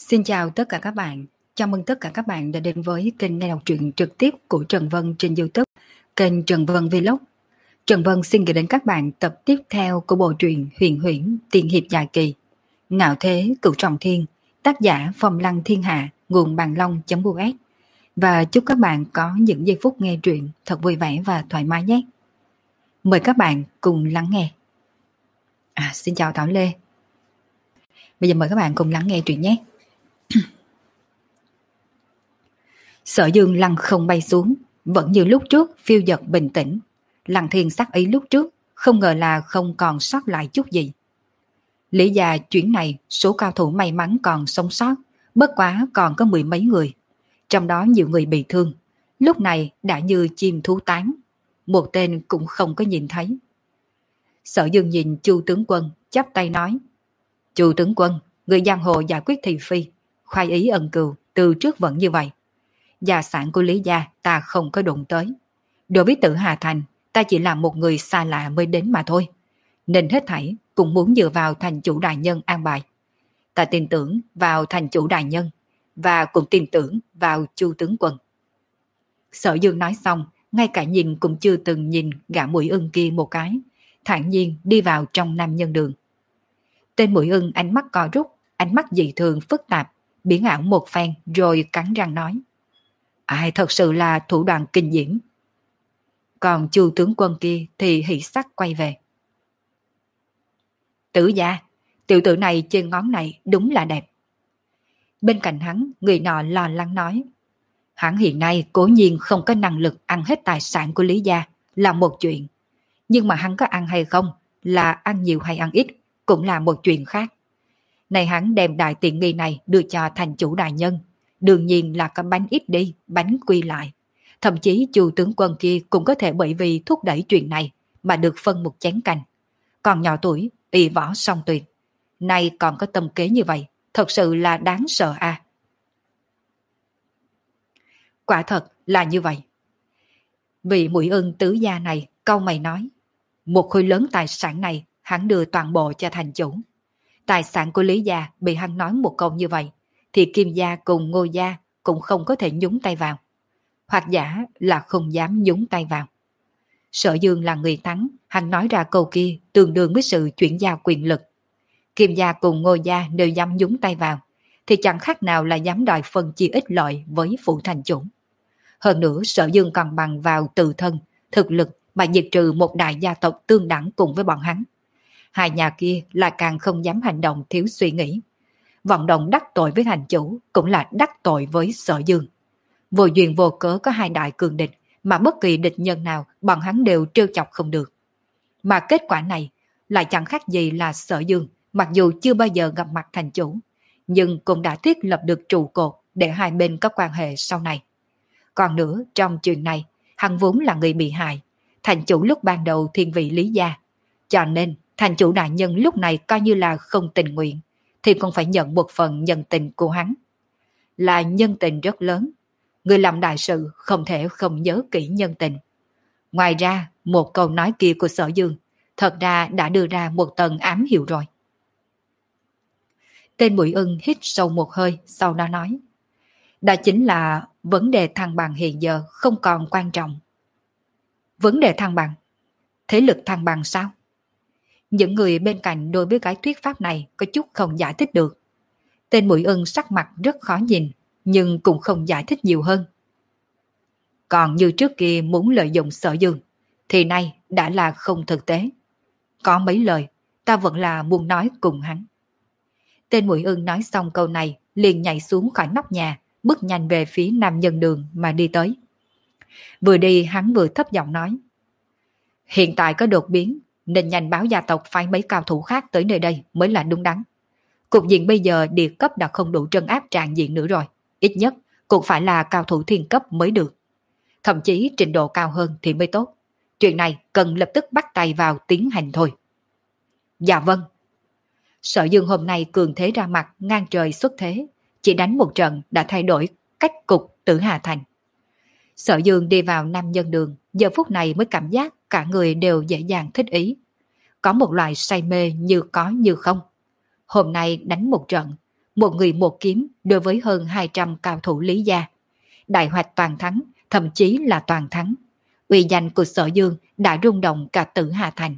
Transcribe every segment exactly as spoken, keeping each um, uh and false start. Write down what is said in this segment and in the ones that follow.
Xin chào tất cả các bạn. Chào mừng tất cả các bạn đã đến với kênh nghe đọc truyện trực tiếp của Trần Vân trên YouTube, kênh Trần Vân Vlog. Trần Vân xin gửi đến các bạn tập tiếp theo của bộ truyện Huyền Huyễn Tiên hiệp dài kỳ, Ngạo thế cửu trọng thiên, tác giả Phong Lăng Thiên Hạ, nguồn bàn long.us. Và chúc các bạn có những giây phút nghe truyện thật vui vẻ và thoải mái nhé. Mời các bạn cùng lắng nghe. À, xin chào Thảo Lê. Bây giờ mời các bạn cùng lắng nghe truyện nhé. Sở Dương lăng không bay xuống, vẫn như lúc trước phiêu dật bình tĩnh. Lăng Thiên sắc ý lúc trước, không ngờ là không còn sót lại chút gì. Lý gia chuyến này số cao thủ may mắn còn sống sót, bất quá còn có mười mấy người. Trong đó nhiều người bị thương, lúc này đã như chim thú tán, một tên cũng không có nhìn thấy. Sở Dương nhìn Chu tướng quân, chắp tay nói: Chu tướng quân, người giang hồ giải quyết thị phi, khoái ý ân cừu, từ trước vẫn như vậy. Gia sản của Lý gia ta không có đụng tới. Đối với Tử Hà Thành, ta chỉ là một người xa lạ mới đến mà thôi. Nên hết thảy cũng muốn dựa vào thành chủ đại nhân an bài. Ta tin tưởng vào thành chủ đại nhân, và cũng tin tưởng vào Chu tướng quân. Sở Dương nói xong, ngay cả nhìn cũng chưa từng nhìn gã Mũi Ưng kia một cái, thản nhiên đi vào trong nam nhân đường. Tên Mũi Ưng ánh mắt co rút, ánh mắt dị thường phức tạp, biến ảo một phen rồi cắn răng nói: Ai thật sự là thủ đoạn kinh diễm. Còn Chu tướng quân kia thì hỉ sắc quay về. Tử gia, tiểu tử này trên ngón này đúng là đẹp. Bên cạnh hắn, người nọ lo lắng nói: Hắn hiện nay cố nhiên không có năng lực ăn hết tài sản của Lý gia là một chuyện, nhưng mà hắn có ăn hay không, là ăn nhiều hay ăn ít, cũng là một chuyện khác. Này hắn đem đại tiện nghi này đưa cho thành chủ đại nhân, đương nhiên là có bánh ít đi, bánh quy lại. Thậm chí Chu tướng quân kia cũng có thể bởi vì thúc đẩy chuyện này mà được phân một chén canh. Còn nhỏ tuổi, y võ song tuyệt, nay còn có tâm kế như vậy, thật sự là đáng sợ a. À. Quả thật là như vậy. Vị Mũi Ưng tứ gia này cau mày nói: Một khối lớn tài sản này hắn đưa toàn bộ cho thành chủ. Tài sản của Lý gia bị hắn nói một câu như vậy, thì Kim gia cùng Ngô gia cũng không có thể nhúng tay vào. Hoặc giả là không dám nhúng tay vào. Sở Dương là người thắng, hắn nói ra câu kia tương đương với sự chuyển giao quyền lực. Kim gia cùng Ngô gia đều dám nhúng tay vào, thì chẳng khác nào là dám đòi phân chia ích lợi với phủ thành chủ. Hơn nữa Sở Dương còn bằng vào tự thân, thực lực mà diệt trừ một đại gia tộc tương đẳng cùng với bọn hắn. Hai nhà kia là càng không dám hành động thiếu suy nghĩ. Vọng động đắc tội với thành chủ cũng là đắc tội với Sở Dương. Vô duyên vô cớ có hai đại cường địch, mà bất kỳ địch nhân nào bọn hắn đều trêu chọc không được. Mà kết quả này lại chẳng khác gì là Sở Dương, mặc dù chưa bao giờ gặp mặt thành chủ, nhưng cũng đã thiết lập được trụ cột để hai bên có quan hệ sau này. Còn nữa, trong chuyện này, hắn vốn là người bị hại, thành chủ lúc ban đầu thiên vị Lý gia, cho nên thành chủ đại nhân lúc này coi như là không tình nguyện, thì cũng phải nhận một phần nhân tình của hắn. Là nhân tình rất lớn, người làm đại sự không thể không nhớ kỹ nhân tình. Ngoài ra, một câu nói kia của Sở Dương thật ra đã đưa ra một tầng ám hiệu rồi. Tên Mũi Ưng hít sâu một hơi, sau đó nói: Đó chính là vấn đề thăng bằng hiện giờ không còn quan trọng. Vấn đề thăng bằng? Thế lực thăng bằng sao? Những người bên cạnh đối với cái thuyết pháp này có chút không giải thích được. Tên Mũi Ưng sắc mặt rất khó nhìn, nhưng cũng không giải thích nhiều hơn. Còn như trước kia muốn lợi dụng Sở Dương, thì nay đã là không thực tế. Có mấy lời, ta vẫn là muốn nói cùng hắn. Tên Mũi Ưng nói xong câu này, liền nhảy xuống khỏi nóc nhà, bước nhanh về phía nam nhân đường mà đi tới. Vừa đi hắn vừa thấp giọng nói: Hiện tại có đột biến, nên nhanh báo gia tộc phái mấy cao thủ khác tới nơi đây mới là đúng đắn. Cục diện bây giờ địa cấp đã không đủ trấn áp tràn diện nữa rồi, ít nhất cũng phải là cao thủ thiên cấp mới được. Thậm chí trình độ cao hơn thì mới tốt. Chuyện này cần lập tức bắt tay vào tiến hành thôi. Dạ vâng. Sở Dương hôm nay cường thế ra mặt, ngang trời xuất thế, chỉ đánh một trận đã thay đổi cách cục Tử Hà Thành. Sở Dương đi vào nam nhân đường, giờ phút này mới cảm giác cả người đều dễ dàng thích ý. Có một loại say mê như có như không. Hôm nay đánh một trận, một người một kiếm đối với hơn hai trăm cao thủ Lý gia. Đại hoạch toàn thắng, thậm chí là toàn thắng. Uy danh của Sở Dương đã rung động cả Tử Hà Thành.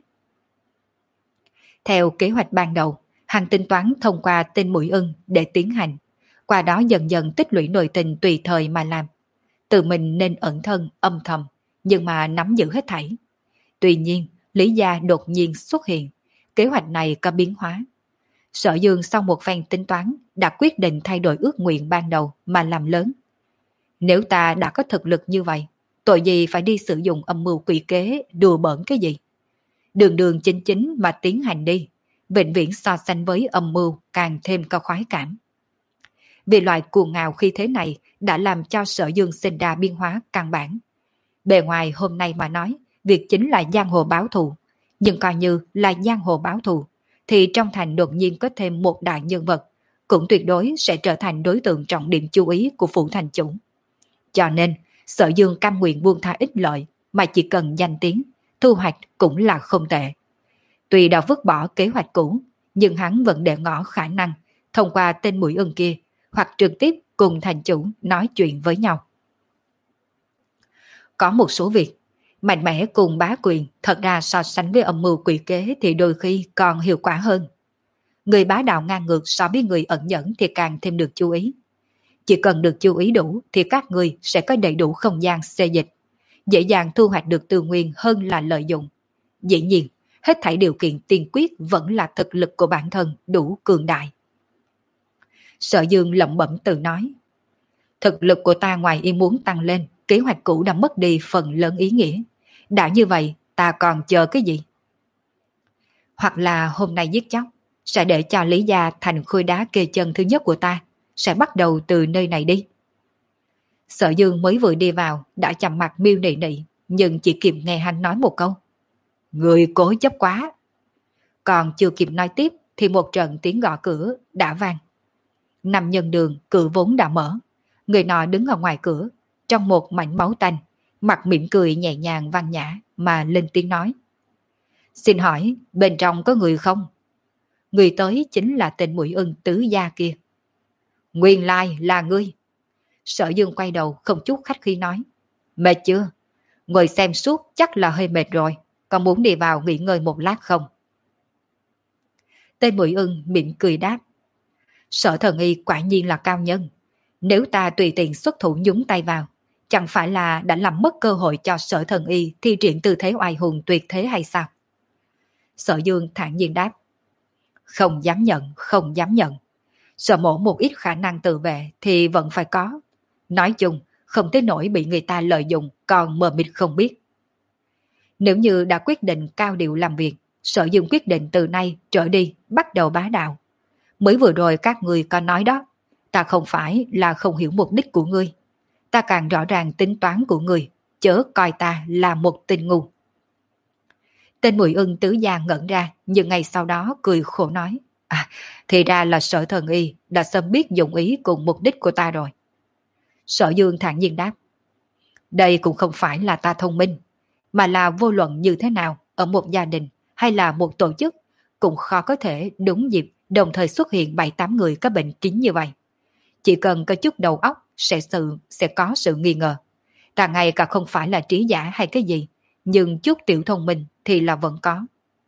Theo kế hoạch ban đầu, hắn tính toán thông qua tên Mũi Ưng để tiến hành, qua đó dần dần tích lũy nội tình tùy thời mà làm. Tự mình nên ẩn thân, âm thầm, nhưng mà nắm giữ hết thảy. Tuy nhiên, Lý gia đột nhiên xuất hiện, kế hoạch này có biến hóa. Sở Dương sau một phen tính toán đã quyết định thay đổi ước nguyện ban đầu mà làm lớn. Nếu ta đã có thực lực như vậy, tội gì phải đi sử dụng âm mưu quỷ kế đùa bỡn cái gì? Đường đường chính chính mà tiến hành đi, vĩnh viễn so sánh với âm mưu càng thêm có khoái cảm. Vì loại cuồng ngạo khi thế này đã làm cho Sở Dương sinh ra biến hóa căn bản. Bề ngoài hôm nay mà nói, việc chính là giang hồ báo thù, nhưng coi như là giang hồ báo thù, thì trong thành đột nhiên có thêm một đại nhân vật, cũng tuyệt đối sẽ trở thành đối tượng trọng điểm chú ý của phủ thành chủ. Cho nên, Sở Dương cam nguyện buông tha ích lợi, mà chỉ cần danh tiếng, thu hoạch cũng là không tệ. Tuy đã vứt bỏ kế hoạch cũ, nhưng hắn vẫn để ngỏ khả năng thông qua tên Mũi Ưng kia, hoặc trực tiếp cùng thành chủ nói chuyện với nhau. Có một số việc, mạnh mẽ cùng bá quyền thật ra so sánh với âm mưu quỷ kế thì đôi khi còn hiệu quả hơn. Người bá đạo ngang ngược so với người ẩn nhẫn thì càng thêm được chú ý. Chỉ cần được chú ý đủ thì các người sẽ có đầy đủ không gian xê dịch, dễ dàng thu hoạch được tư nguyên hơn là lợi dụng. Dĩ nhiên, hết thảy điều kiện tiên quyết vẫn là thực lực của bản thân đủ cường đại. Sở Dương lẩm bẩm tự nói, thực lực của ta ngoài ý muốn tăng lên, kế hoạch cũ đã mất đi phần lớn ý nghĩa. Đã như vậy, ta còn chờ cái gì? Hoặc là hôm nay giết chóc, sẽ để cho Lý gia thành khối đá kê chân thứ nhất của ta, sẽ bắt đầu từ nơi này đi. Sở Dương mới vừa đi vào, đã chầm mặt miêu nị nị, nhưng chỉ kịp nghe hắn nói một câu. Người cố chấp quá. Còn chưa kịp nói tiếp, thì một trận tiếng gõ cửa đã vang. Nằm nhân đường, cửa vốn đã mở. Người nọ đứng ở ngoài cửa, trong một mảnh máu tanh, mặt mỉm cười nhẹ nhàng văn nhã mà lên tiếng nói. Xin hỏi, bên trong có người không? Người tới chính là tên Mũi Ưng tứ gia kia. Nguyên lai là ngươi. Sở Dương quay đầu không chút khách khí nói. Mệt chưa? Ngồi xem suốt chắc là hơi mệt rồi, còn muốn đi vào nghỉ ngơi một lát không? Tên Mũi Ưng mỉm cười đáp. Sở Thần Y quả nhiên là cao nhân. Nếu ta tùy tiện xuất thủ nhúng tay vào, chẳng phải là đã làm mất cơ hội cho Sở Thần Y thi triển tư thế oai hùng tuyệt thế hay sao? Sở Dương thản nhiên đáp. Không dám nhận, không dám nhận. Sở mổ một ít khả năng tự vệ thì vẫn phải có. Nói chung, không tới nỗi bị người ta lợi dụng còn mờ mịt không biết. Nếu như đã quyết định cao điệu làm việc, Sở Dương quyết định từ nay trở đi bắt đầu bá đạo. Mới vừa rồi các người có nói đó, ta không phải là không hiểu mục đích của ngươi. Ta càng rõ ràng tính toán của ngươi, chớ coi ta là một tên ngu. Tên Mũi Ưng tứ gia ngẩn ra, nhưng ngay sau đó cười khổ nói. À, thì ra là Sở Thần Y đã sớm biết dụng ý cùng mục đích của ta rồi. Sở Dương thản nhiên đáp. Đây cũng không phải là ta thông minh, mà là vô luận như thế nào, ở một gia đình hay là một tổ chức, cũng khó có thể đúng dịp đồng thời xuất hiện bảy tám người có bệnh kín như vậy. Chỉ cần có chút đầu óc sẽ sự sẽ có sự nghi ngờ. Ta ngay cả không phải là trí giả hay cái gì, nhưng chút tiểu thông minh thì là vẫn có.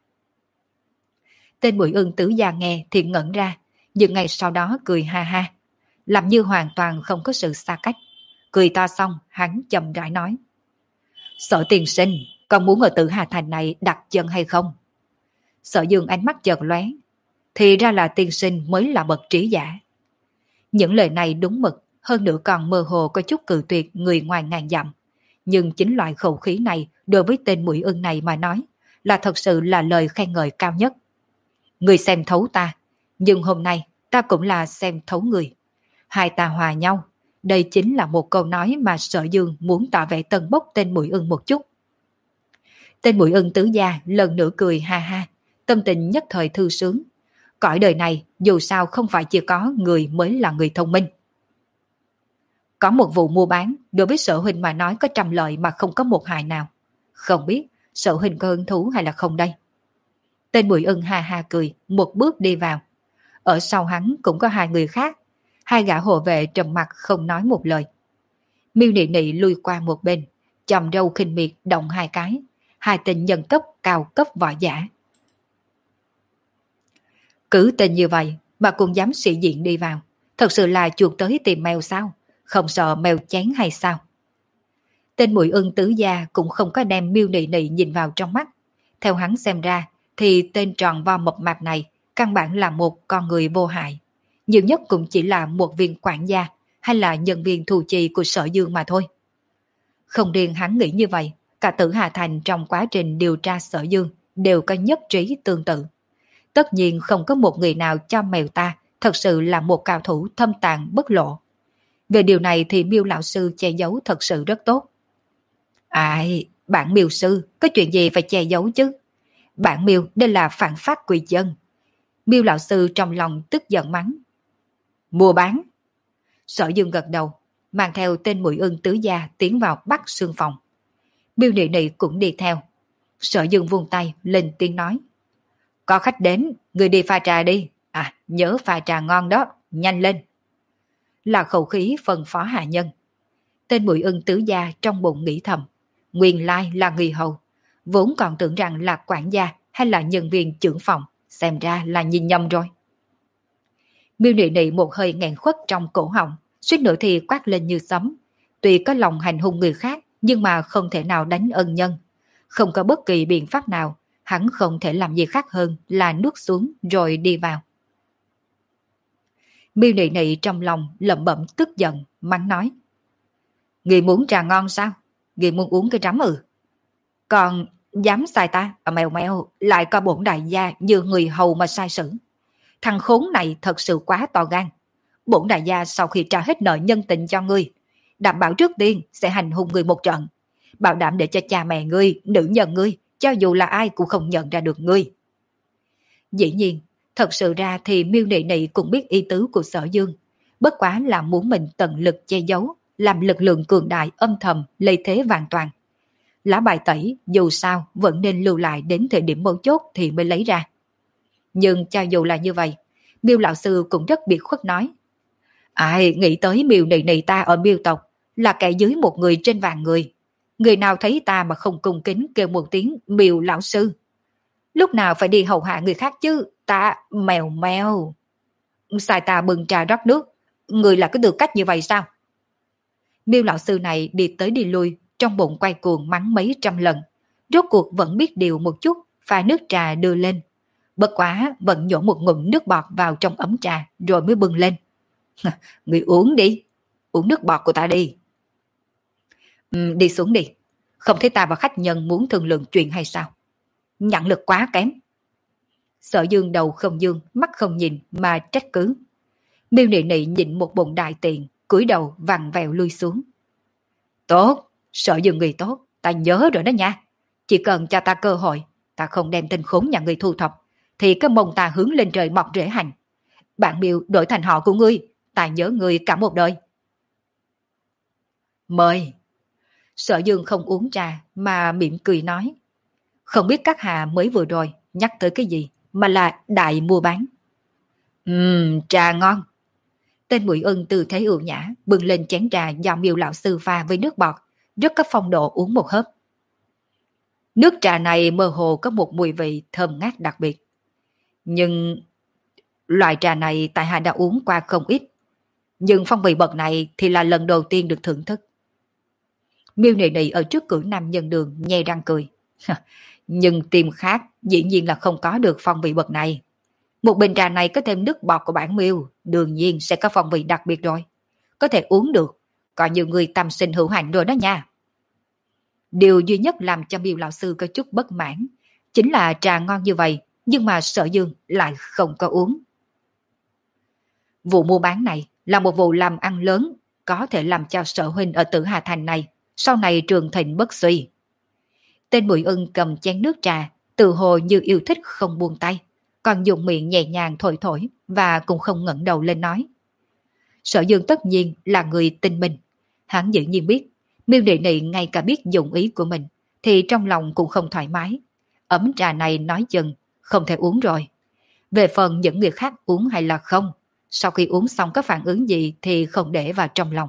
Tên Mũi Ưng tứ gia nghe thì ngẩn ra, nhưng ngay sau đó cười ha ha, làm như hoàn toàn không có sự xa cách. Cười to xong, hắn chậm rãi nói. Sở tiên sinh, con muốn ở Tử Hà Thành này đặt chân hay không? Sở Dương ánh mắt chợt lóe. Thì ra là tiên sinh mới là bậc trí giả. Những lời này đúng mực, hơn nữa còn mơ hồ có chút cự tuyệt người ngoài ngàn dặm. Nhưng chính loại khẩu khí này đối với tên Mũi Ưng này mà nói là thật sự là lời khen ngợi cao nhất. Người xem thấu ta, nhưng hôm nay ta cũng là xem thấu người. Hai ta hòa nhau, đây chính là một câu nói mà Sở Dương muốn tỏ vẻ tân bốc tên Mũi Ưng một chút. Tên Mũi Ưng tứ gia lần nữa cười ha ha, tâm tình nhất thời thư sướng. Cõi đời này dù sao không phải chỉ có người mới là người thông minh. Có một vụ mua bán đối với Sở huynh mà nói có trăm lợi mà không có một hại nào. Không biết Sở huynh có hứng thú hay là không đây? Tên Mũi Ưng ha ha cười, một bước đi vào. ở sau hắn cũng có hai người khác. Hai gã hộ vệ trầm mặt không nói một lời. Miêu Nị Nị lui qua một bên, chòm râu khinh miệt động hai cái, hai tên nhân cấp cao cấp võ giả. Cứ tên như vậy mà cũng dám sĩ diện đi vào, thật sự là chuột tới tìm mèo sao, không sợ mèo chén hay sao? Tên Mùi Ưng tứ gia cũng không có đem Miêu Nị Nị nhìn vào trong mắt. Theo hắn xem ra thì tên tròn vo mập mạp này căn bản là một con người vô hại, nhiều nhất cũng chỉ là một viên quản gia hay là nhân viên thù chi của Sở Dương mà thôi. Không riêng hắn nghĩ như vậy, cả Tử Hà Thành trong quá trình điều tra Sở Dương đều có nhất trí tương tự. Tất nhiên không có một người nào cho mèo ta thật sự là một cao thủ thâm tàn bất lộ. Về điều này thì Miêu lão sư che giấu thật sự rất tốt. Ai, bản Miêu sư, có chuyện gì phải che giấu chứ? Bản Miêu đây là phản phát quy chân. Miêu lão sư trong lòng tức giận mắng. Mua bán. Sở Dương gật đầu, mang theo tên Mùi Ưng tứ gia tiến vào Bắc Sương phòng. Miêu Nị Nị cũng đi theo. Sở Dương vung tay lên tiếng nói. Có khách đến, người đi pha trà đi. À, nhớ pha trà ngon đó, nhanh lên. Là khẩu khí phân phó hạ nhân. Tên Mùi Ưng tứ gia trong bụng nghĩ thầm. Nguyên lai là người hầu. Vốn còn tưởng rằng là quản gia hay là nhân viên trưởng phòng. Xem ra là nhìn nhầm rồi. Miêu Nị Nị một hơi nghẹn khuất trong cổ họng, suýt nữa thì quát lên như sấm. Tuy có lòng hành hung người khác, nhưng mà không thể nào đánh ân nhân. Không có bất kỳ biện pháp nào, hắn không thể làm gì khác hơn là nuốt xuống rồi đi vào. Miêu Nị Nị trong lòng lẩm bẩm tức giận, mắng nói. Người muốn trà ngon sao? Người muốn uống cái rắm ừ? Còn dám sai ta, à, mèo mèo, lại có bổn đại gia như người hầu mà sai sử. Thằng khốn này thật sự quá to gan. Bổn đại gia sau khi trả hết nợ nhân tình cho ngươi, đảm bảo trước tiên sẽ hành hung ngươi một trận, bảo đảm để cho cha mẹ ngươi, nữ nhân ngươi, cho dù là ai cũng không nhận ra được ngươi. Dĩ nhiên, thật sự ra thì Miêu Nị Nị cũng biết ý tứ của Sở Dương, bất quá là muốn mình tận lực che giấu, làm lực lượng cường đại âm thầm lấy thế vạn toàn. Lá bài tẩy dù sao vẫn nên lưu lại đến thời điểm mấu chốt thì mới lấy ra. Nhưng cho dù là như vậy, Miêu lão sư cũng rất biệt khuất nói. Ai nghĩ tới Miêu Nị Nị ta ở Miêu tộc là kẻ dưới một người trên vạn người. Người nào thấy ta mà không cung kính kêu một tiếng Miêu lão sư. Lúc nào phải đi hầu hạ người khác chứ, ta mèo mèo. Sai ta bưng trà rót nước, người là cái tư cách như vậy sao? Miêu lão sư này đi tới đi lui, trong bụng quay cuồng mắng mấy trăm lần. Rốt cuộc vẫn biết điều một chút, pha nước trà đưa lên. Bất quá vẫn nhổ một ngụm nước bọt vào trong ấm trà rồi mới bưng lên. Người uống đi, uống nước bọt của ta đi. Ừ, đi xuống đi, không thấy ta và khách nhân muốn thương lượng chuyện hay sao? Nhãn lực quá kém. Sở Dương đầu không dương, mắt không nhìn mà trách cứ. Miêu Nị Nị nhịn một bụng đại tiện, cúi đầu vặn vẹo lui xuống. Tốt, Sở Dương người tốt, ta nhớ rồi đó nha. Chỉ cần cho ta cơ hội, ta không đem tên khốn nhà ngươi thu thập, thì cái mông ta hướng lên trời mọc rễ hành. Bạn Miêu đổi thành họ của ngươi, ta nhớ ngươi cả một đời. Mời. Sở Dương không uống trà mà mỉm cười nói. Không biết các hạ mới vừa rồi nhắc tới cái gì mà là đại mua bán. Ừm, trà ngon. Tên Mùi Ưng tư thế ưu nhã bưng lên chén trà do Miêu lão sư pha với nước bọt, rất có phong độ uống một hớp. Nước trà này mơ hồ có một mùi vị thơm ngát đặc biệt. Nhưng loại trà này tại hạ đã uống qua không ít. Nhưng phong vị bậc này thì là lần đầu tiên được thưởng thức. Miêu Nị Nị ở trước cửa nam nhân đường nhe răng cười. Nhưng tìm khác dĩ nhiên là không có được phong vị bậc này. Một bình trà này có thêm nước bọt của bản Miêu, đương nhiên sẽ có phong vị đặc biệt rồi. Có thể uống được, có nhiều người tâm sinh hữu hạnh rồi đó nha. Điều duy nhất làm cho Miêu lão sư có chút bất mãn chính là trà ngon như vậy, nhưng mà Sở Dương lại không có uống. Vụ mua bán này là một vụ làm ăn lớn, có thể làm cho Sở huynh ở Tử Hà Thành này sau này trường thịnh bất suy. Tên Mùi Ưng cầm chén nước trà, tự hồ như yêu thích không buông tay, còn dùng miệng nhẹ nhàng thổi thổi và cũng không ngẩng đầu lên nói. Sở Dương tất nhiên là người tinh minh, hắn dĩ nhiên biết Miêu Nị Nị ngay cả biết dụng ý của mình thì trong lòng cũng không thoải mái. Ấm trà này nói chừng không thể uống rồi. Về phần những người khác uống hay là không, sau khi uống xong có phản ứng gì thì không để vào trong lòng.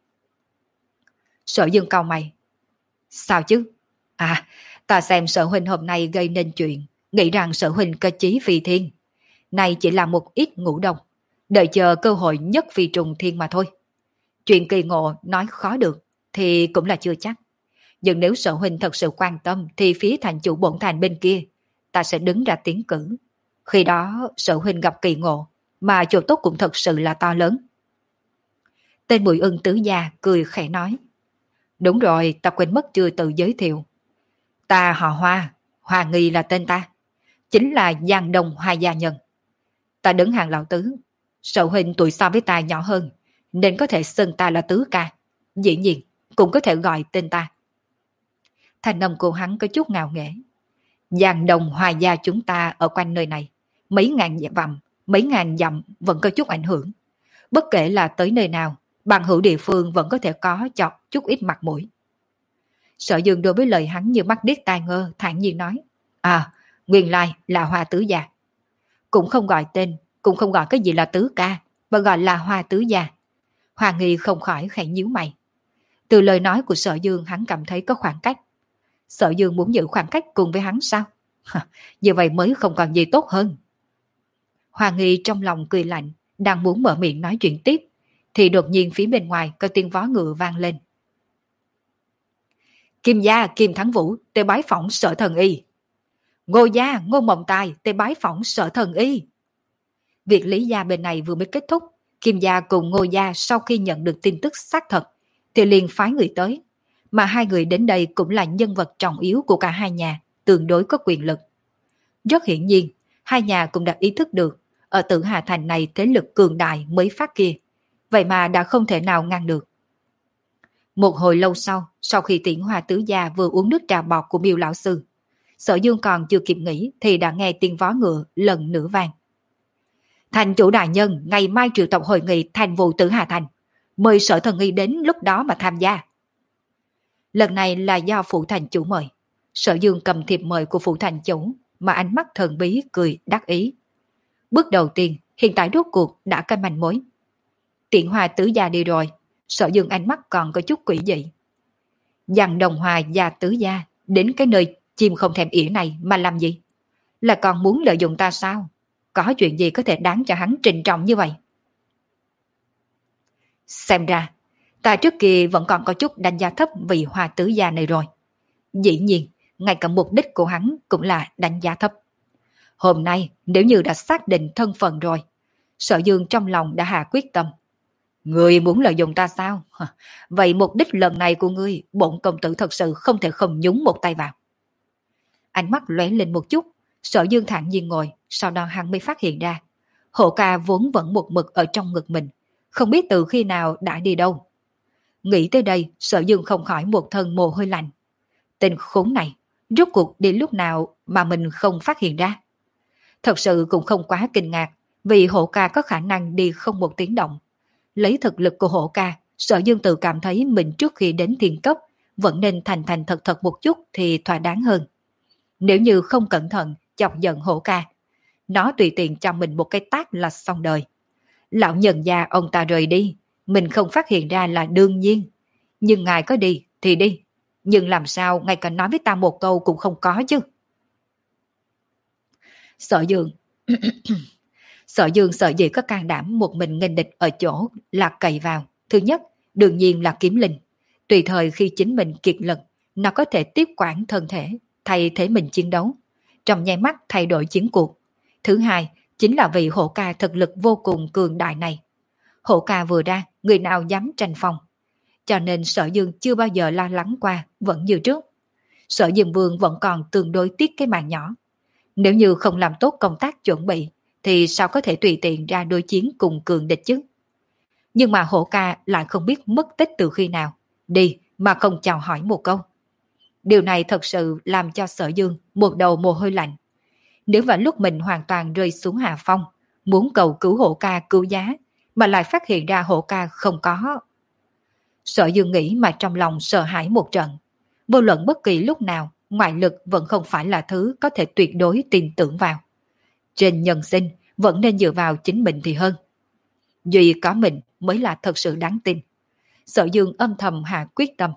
Sở Dương cau mày. Sao chứ? À, ta xem Sở huynh hôm nay gây nên chuyện, nghĩ rằng Sở huynh cơ chí phi thiên. Này chỉ là một ít ngủ đông, đợi chờ cơ hội nhất phi trùng thiên mà thôi. Chuyện kỳ ngộ nói khó được thì cũng là chưa chắc. Nhưng nếu Sở huynh thật sự quan tâm thì phía thành chủ bổn thành bên kia, ta sẽ đứng ra tiến cử. Khi đó Sở huynh gặp kỳ ngộ, mà chỗ tốt cũng thật sự là to lớn. Tên Bùi Ưng tứ gia cười khẽ nói. Đúng rồi, ta quên mất chưa tự giới thiệu. Ta họ Hoa, Hoa Nghi là tên ta. Chính là Giang Đông Hoa gia nhân. Ta đứng hàng lão tứ. Sở huynh tuổi so với ta nhỏ hơn, nên có thể xưng ta là tứ ca. Dĩ nhiên, cũng có thể gọi tên ta. Thanh âm của hắn có chút ngạo nghễ. Giang Đông Hoa gia chúng ta ở quanh nơi này, mấy ngàn dặm, mấy ngàn dặm vẫn có chút ảnh hưởng. Bất kể là tới nơi nào, bằng hữu địa phương vẫn có thể có chọc chút ít mặt mũi. Sở Dương đối với lời hắn như mắt điếc tai ngơ, thản nhiên nói. À, nguyên lai là Hoa tứ gia. Cũng không gọi tên, cũng không gọi cái gì là tứ ca, mà gọi là Hoa tứ gia. Hoa Nghi không khỏi khẽ nhíu mày. Từ lời nói của Sở Dương hắn cảm thấy có khoảng cách. Sở Dương muốn giữ khoảng cách cùng với hắn sao? Như vậy mới không còn gì tốt hơn. Hoa Nghi trong lòng cười lạnh, đang muốn mở miệng nói chuyện tiếp, thì đột nhiên phía bên ngoài có tiếng vó ngựa vang lên. Kim gia Kim Thắng Vũ tới bái phỏng Sở thần y. Ngô gia Ngô Mộng Tài tới bái phỏng Sở thần y. Việc Lý gia bên này vừa mới kết thúc, Kim gia cùng Ngô gia sau khi nhận được tin tức xác thật thì liền phái người tới, mà hai người đến đây cũng là nhân vật trọng yếu của cả hai nhà, tương đối có quyền lực. Rất hiển nhiên, hai nhà cũng đã ý thức được ở Tử Hà Thành này thế lực cường đại mới phát kia, vậy mà đã không thể nào ngăn được. Một hồi lâu sau, sau khi Tiễn Hoa tứ gia vừa uống nước trà bọt của Miêu lão sư, Sở Dương còn chưa kịp nghĩ thì đã nghe tiếng vó ngựa lần nữa vang. Thành chủ đại nhân ngày mai triệu tập hội nghị thành vụ Tử Hà Thành, mời Sở thần y đến lúc đó mà tham gia. Lần này là do phủ thành chủ mời. Sở Dương cầm thiệp mời của phủ thành chủ, mà ánh mắt thần bí cười đắc ý. Bước đầu tiên, hiện tại rốt cuộc đã có manh mối. Tiễn Hoa tứ gia đi rồi, Sở Dương ánh mắt còn có chút quỷ dị. Giang Đồng Hòa gia tứ gia đến cái nơi chim không thèm ỉa này mà làm gì? Là còn muốn lợi dụng ta sao? Có chuyện gì có thể đáng cho hắn trình trọng như vậy? Xem ra, ta trước kia vẫn còn có chút đánh giá thấp vị Hoa tứ gia này rồi. Dĩ nhiên, ngay cả mục đích của hắn cũng là đánh giá thấp. Hôm nay, nếu như đã xác định thân phận rồi, Sở Dương trong lòng đã hạ quyết tâm. Ngươi muốn lợi dụng ta sao? Vậy mục đích lần này của ngươi, bổn công tử thật sự không thể không nhúng một tay vào. Ánh mắt lóe lên một chút, Sở Dương thản nhiên ngồi, sau đó hắn mới phát hiện ra. Hộ ca vốn vẫn một mực ở trong ngực mình, không biết từ khi nào đã đi đâu. Nghĩ tới đây, Sở Dương không khỏi một thân mồ hôi lạnh. Tên khốn này, rốt cuộc đi lúc nào mà mình không phát hiện ra. Thật sự cũng không quá kinh ngạc, vì hộ ca có khả năng đi không một tiếng động. Lấy thực lực của hộ ca, Sở Dương tự cảm thấy mình trước khi đến thiên cấp vẫn nên thành thành thật thật một chút thì thỏa đáng hơn. Nếu như không cẩn thận chọc giận hộ ca, nó tùy tiện cho mình một cái tát là xong đời. Lão nhân gia ông ta rời đi, mình không phát hiện ra là đương nhiên. Nhưng ngài có đi thì đi, nhưng làm sao ngay cả nói với ta một câu cũng không có chứ. Sở Dương Sở Dương sợ gì có can đảm một mình nghênh địch ở chỗ là cậy vào. Thứ nhất, đương nhiên là kiếm linh. Tùy thời khi chính mình kiệt lực, nó có thể tiếp quản thân thể, thay thế mình chiến đấu. Trong nháy mắt thay đổi chiến cuộc. Thứ hai, chính là vì hộ ca thực lực vô cùng cường đại này. Hộ ca vừa ra, người nào dám tranh phong. Cho nên Sở Dương chưa bao giờ lo lắng qua, vẫn như trước. Sở Dương Vương vẫn còn tương đối tiếc cái mạng nhỏ. Nếu như không làm tốt công tác chuẩn bị, thì sao có thể tùy tiện ra đối chiến cùng cường địch chứ? Nhưng mà hổ ca lại không biết mất tích từ khi nào, đi mà không chào hỏi một câu. Điều này thật sự làm cho Sở Dương một đầu mồ hôi lạnh. Nếu vào lúc mình hoàn toàn rơi xuống hạ phong, muốn cầu cứu hổ ca cứu giá, mà lại phát hiện ra hổ ca không có. Sở Dương nghĩ mà trong lòng sợ hãi một trận. Vô luận bất kỳ lúc nào, ngoại lực vẫn không phải là thứ có thể tuyệt đối tin tưởng vào. Trên nhân sinh vẫn nên dựa vào chính mình thì hơn. Duy có mình mới là thật sự đáng tin. Sở Dương âm thầm hạ quyết tâm.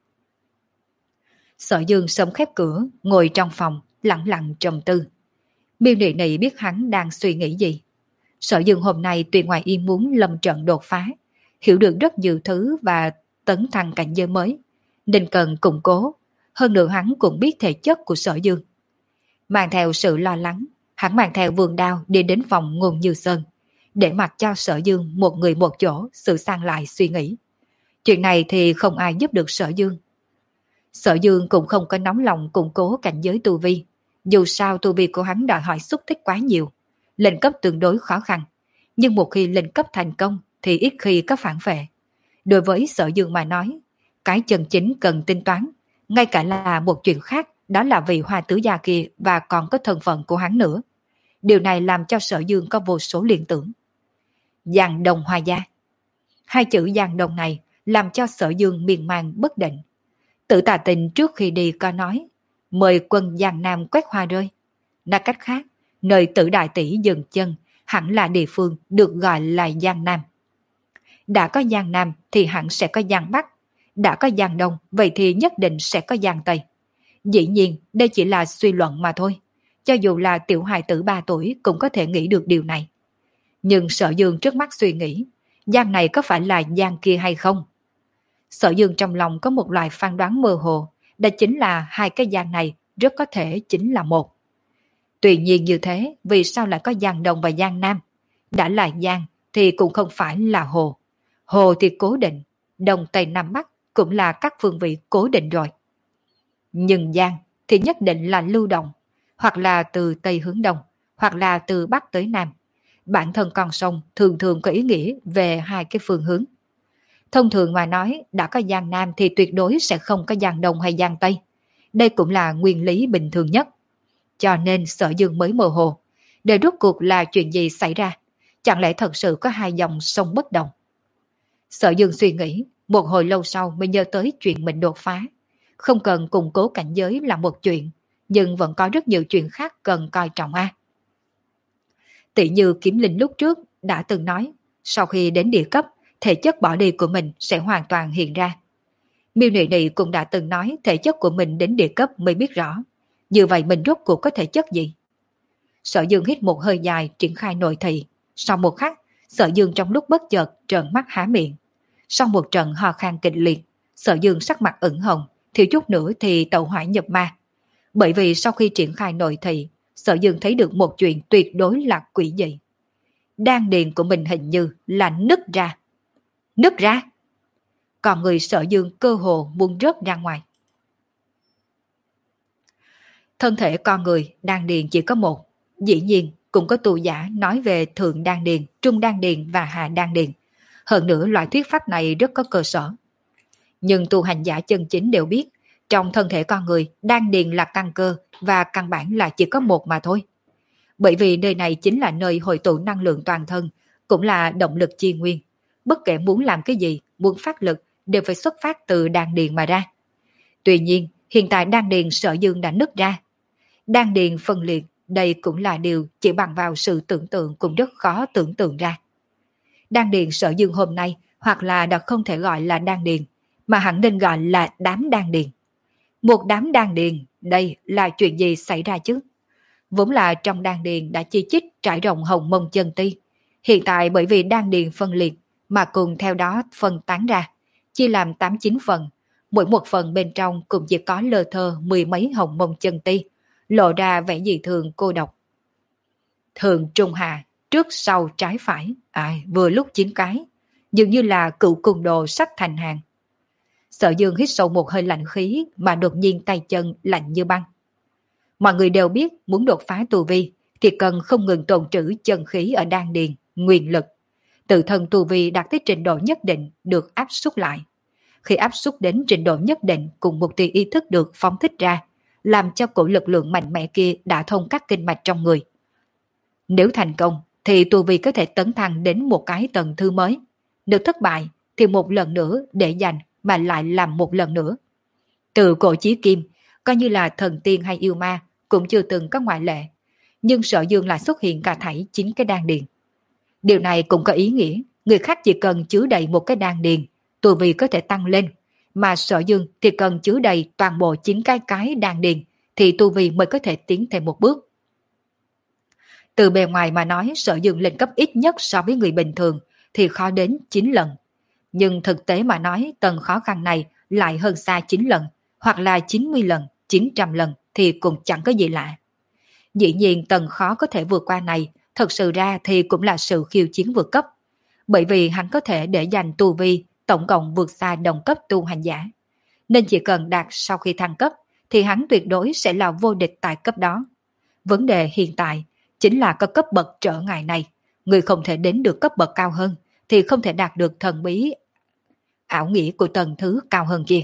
Sở Dương sớm khép cửa, ngồi trong phòng, lặng lặng trầm tư. Miêu Nị Nị biết hắn đang suy nghĩ gì. Sở Dương hôm nay tuy ngoài ý muốn lâm trận đột phá, hiểu được rất nhiều thứ và tấn thăng cảnh giới mới, nên cần củng cố. Hơn nữa hắn cũng biết thể chất của Sở Dương. Mang theo sự lo lắng, hắn mang theo vườn đao đi đến phòng Ngôn Như Sơn, để mặc cho Sở Dương một người một chỗ sự sang lại suy nghĩ. Chuyện này thì không ai giúp được Sở Dương. Sở Dương cũng không có nóng lòng củng cố cảnh giới tu vi. Dù sao tu vi của hắn đòi hỏi xúc tích quá nhiều, lên cấp tương đối khó khăn. Nhưng một khi lên cấp thành công thì ít khi có phản vệ. Đối với Sở Dương mà nói, cái chân chính cần tính toán, ngay cả là một chuyện khác, đó là vì Hoa Tứ Gia kia và còn có thân phận của hắn nữa. Điều này làm cho Sở Dương có vô số liên tưởng. Giang Đông Hoa Gia. Hai chữ Giang Đông này làm cho Sở Dương miên man bất định. Tử Tà Tình trước khi đi có nói, mời quân Giang Nam quét hoa rơi. Nói cách khác, nơi Tử Đại Tỷ dừng chân hẳn là địa phương được gọi là Giang Nam. Đã có Giang Nam thì hẳn sẽ có Giang Bắc. Đã có Giang Đông, vậy thì nhất định sẽ có Giang Tây. Dĩ nhiên, đây chỉ là suy luận mà thôi. Cho dù là tiểu hài tử ba tuổi cũng có thể nghĩ được điều này. Nhưng Sở Dương trước mắt suy nghĩ, Giang này có phải là Giang kia hay không? Sở Dương trong lòng có một loại phán đoán mơ hồ, đó chính là hai cái Giang này rất có thể chính là một. Tuy nhiên như thế, vì sao lại có Giang Đông và Giang Nam? Đã là Giang thì cũng không phải là Hồ. Hồ thì cố định, Đông Tây Nam Bắc cũng là các phương vị cố định rồi. Nhưng Giang thì nhất định là lưu động, hoặc là từ Tây hướng Đông, hoặc là từ Bắc tới Nam. Bản thân con sông thường thường có ý nghĩa về hai cái phương hướng. Thông thường mà nói, đã có Giang Nam thì tuyệt đối sẽ không có Giang Đông hay Giang Tây. Đây cũng là nguyên lý bình thường nhất. Cho nên Sở Dương mới mơ hồ. Để rốt cuộc là chuyện gì xảy ra? Chẳng lẽ thật sự có hai dòng sông bất đồng? Sở Dương suy nghĩ, một hồi lâu sau mới nhớ tới chuyện mình đột phá. Không cần củng cố cảnh giới là một chuyện, nhưng vẫn có rất nhiều chuyện khác cần coi trọng a. Tỷ như Kiếm Linh lúc trước đã từng nói, sau khi đến địa cấp, thể chất bỏ đi của mình sẽ hoàn toàn hiện ra. Miêu Nị Nị cũng đã từng nói thể chất của mình đến địa cấp mới biết rõ. Như vậy mình rốt cuộc có thể chất gì? Sở Dương hít một hơi dài triển khai nội thị. Sau một khắc, Sở Dương trong lúc bất chợt trợn mắt há miệng. Sau một trận ho khan kịch liệt, Sở Dương sắc mặt ửng hồng, thiếu chút nữa thì tẩu hỏa nhập ma. Bởi vì sau khi triển khai nội thị, Sở Dương thấy được một chuyện tuyệt đối là quỷ dị. Đan điền của mình hình như là nứt ra. Nứt ra? Còn người Sở Dương cơ hồ muốn rớt ra ngoài. Thân thể con người đan điền chỉ có một. Dĩ nhiên cũng có tu giả nói về thượng đan điền, trung đan điền và hạ đan điền. Hơn nữa loại thuyết pháp này rất có cơ sở. Nhưng tu hành giả chân chính đều biết, trong thân thể con người, đan điền là căn cơ và căn bản là chỉ có một mà thôi. Bởi vì nơi này chính là nơi hội tụ năng lượng toàn thân, cũng là động lực chi nguyên. Bất kể muốn làm cái gì, muốn phát lực, đều phải xuất phát từ đan điền mà ra. Tuy nhiên, hiện tại đan điền Sở Dương đã nứt ra. Đan điền phân liệt, đây cũng là điều chỉ bằng vào sự tưởng tượng cũng rất khó tưởng tượng ra. Đan điền Sở Dương hôm nay hoặc là đã không thể gọi là đan điền, mà hẳn nên gọi là đám đan điền. Một đám đan điền, đây là chuyện gì xảy ra chứ? Vốn là trong đan điền đã chi chít trải rộng hồng mông chân ti. Hiện tại bởi vì đan điền phân liệt mà cùng theo đó phân tán ra, chia làm tám chín phần. Mỗi một phần bên trong cũng chỉ có lơ thơ mười mấy hồng mông chân ti, lộ ra vẻ dị thường cô độc. Thường trung hạ, trước sau trái phải, ai vừa lúc chín cái, dường như là cựu cung đồ sách thành hàng. Sở Dương hít sâu một hơi lạnh khí mà đột nhiên tay chân lạnh như băng. Mọi người đều biết muốn đột phá tu vi thì cần không ngừng tồn trữ chân khí ở đan điền, nguyên lực. Tự thân tu vi đạt tới trình độ nhất định được áp suất lại. Khi áp suất đến trình độ nhất định cùng một tia ý thức được phóng thích ra, làm cho cổ lực lượng mạnh mẽ kia đã thông các kinh mạch trong người. Nếu thành công thì tu vi có thể tấn thăng đến một cái tầng thứ mới. Nếu thất bại thì một lần nữa để dành mà lại làm một lần nữa. Từ cổ chí kim, coi như là thần tiên hay yêu ma cũng chưa từng có ngoại lệ. nhưng Sở Dương lại xuất hiện cả thảy chín cái đan điền. Điều này cũng có ý nghĩa, người khác chỉ cần chứa đầy một cái đan điền, tu vi có thể tăng lên, mà Sở Dương thì cần chứa đầy toàn bộ chín cái cái đan điền, thì tu vi mới có thể tiến thêm một bước. Từ bề ngoài mà nói Sở Dương lên cấp ít nhất so với người bình thường thì khó đến chín lần. Nhưng thực tế mà nói tầng khó khăn này lại hơn xa chín lần, hoặc là chín mươi lần, chín trăm lần thì cũng chẳng có gì lạ. Dĩ nhiên tầng khó có thể vượt qua này, thật sự ra thì cũng là sự khiêu chiến vượt cấp. Bởi vì hắn có thể để dành tu vi tổng cộng vượt xa đồng cấp tu hành giả. Nên chỉ cần đạt sau khi thăng cấp thì hắn tuyệt đối sẽ là vô địch tại cấp đó. Vấn đề hiện tại chính là có cấp bậc trở ngại này. Người không thể đến được cấp bậc cao hơn thì không thể đạt được thần bí ảo nghĩa của tầng thứ cao hơn kia.